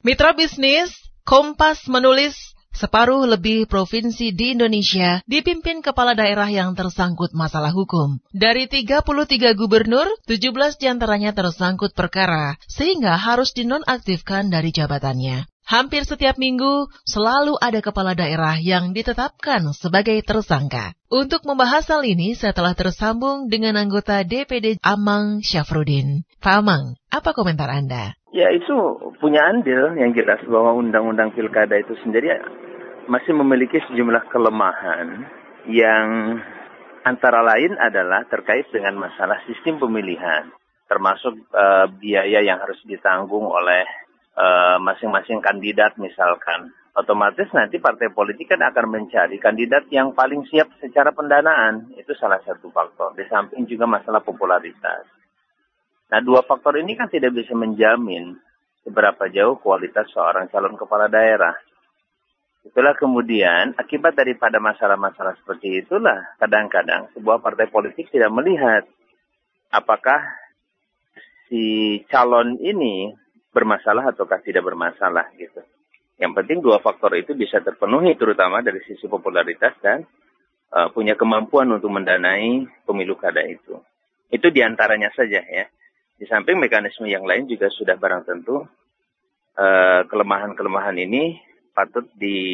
Mitra bisnis, Kompas menulis separuh lebih provinsi di Indonesia dipimpin kepala daerah yang tersangkut masalah hukum. Dari 33 gubernur, 17 diantaranya tersangkut perkara sehingga harus dinonaktifkan dari jabatannya. Hampir setiap minggu selalu ada kepala daerah yang ditetapkan sebagai tersangka. Untuk membahas hal ini, saya telah tersambung dengan anggota DPD Amang Syafruddin. Pak Amang, apa komentar Anda? Ya, itu punya andil yang jelas bahwa undang-undang pilkada itu sendiri masih memiliki sejumlah kelemahan yang antara lain adalah terkait dengan masalah sistem pemilihan, termasuk biaya yang harus ditanggung oleh masing-masing kandidat misalkan. Otomatis nanti partai politik kan akan mencari kandidat yang paling siap secara pendanaan. Itu salah satu faktor. Di samping juga masalah popularitas. Nah, dua faktor ini kan tidak bisa menjamin seberapa jauh kualitas seorang calon kepala daerah. Itulah kemudian akibat daripada masalah-masalah seperti itulah kadang-kadang sebuah partai politik tidak melihat apakah si calon ini bermasalah ataukah tidak bermasalah gitu. Yang penting dua faktor itu bisa terpenuhi terutama dari sisi popularitas dan punya kemampuan untuk mendanai pemilu kada itu. Itu diantaranya saja ya. Di samping mekanisme yang lain juga sudah barang tentu kelemahan-kelemahan ini patut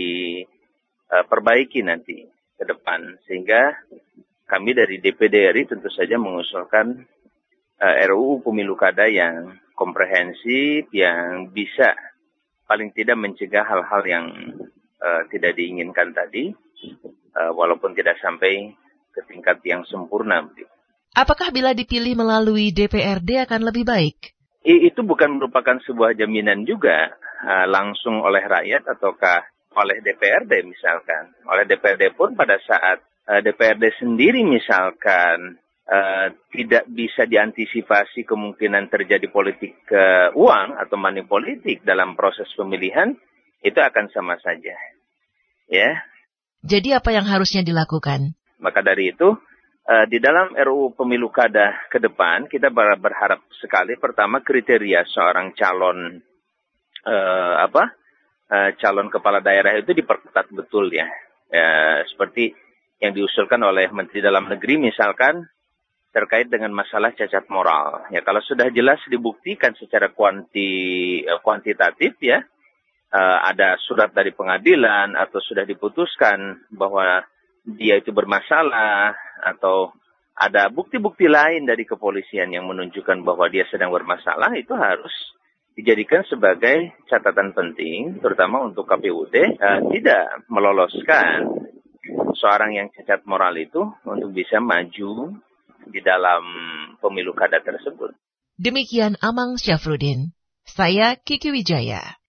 diperbaiki nanti ke depan. Sehingga kami dari DPD RI tentu saja mengusulkan RUU Pemilu Kada yang komprehensif, yang bisa paling tidak mencegah hal-hal yang tidak diinginkan tadi, walaupun tidak sampai ke tingkat yang sempurna. Apakah bila dipilih melalui DPRD akan lebih baik? Itu bukan merupakan sebuah jaminan juga langsung oleh rakyat ataukah oleh DPRD misalkan. Oleh DPRD pun pada saat DPRD sendiri misalkan tidak bisa diantisipasi kemungkinan terjadi politik uang atau money politik dalam proses pemilihan, itu akan sama saja. Ya. Jadi apa yang harusnya dilakukan? Maka dari itu, di dalam RUU Pemilu Kada ke depan, kita berharap sekali pertama kriteria seorang calon calon kepala daerah itu diperketat betul ya. Seperti yang diusulkan oleh Menteri Dalam Negeri misalkan terkait dengan masalah cacat moral. Ya, kalau sudah jelas dibuktikan secara kuantitatif ya, ada surat dari pengadilan atau sudah diputuskan bahwa dia itu bermasalah atau ada bukti-bukti lain dari kepolisian yang menunjukkan bahwa dia sedang bermasalah, itu harus dijadikan sebagai catatan penting, terutama untuk KPUD, tidak meloloskan seorang yang cacat moral itu untuk bisa maju di dalam pemilu kada tersebut. Demikian Amang Syafruddin. Saya Kiki Wijaya.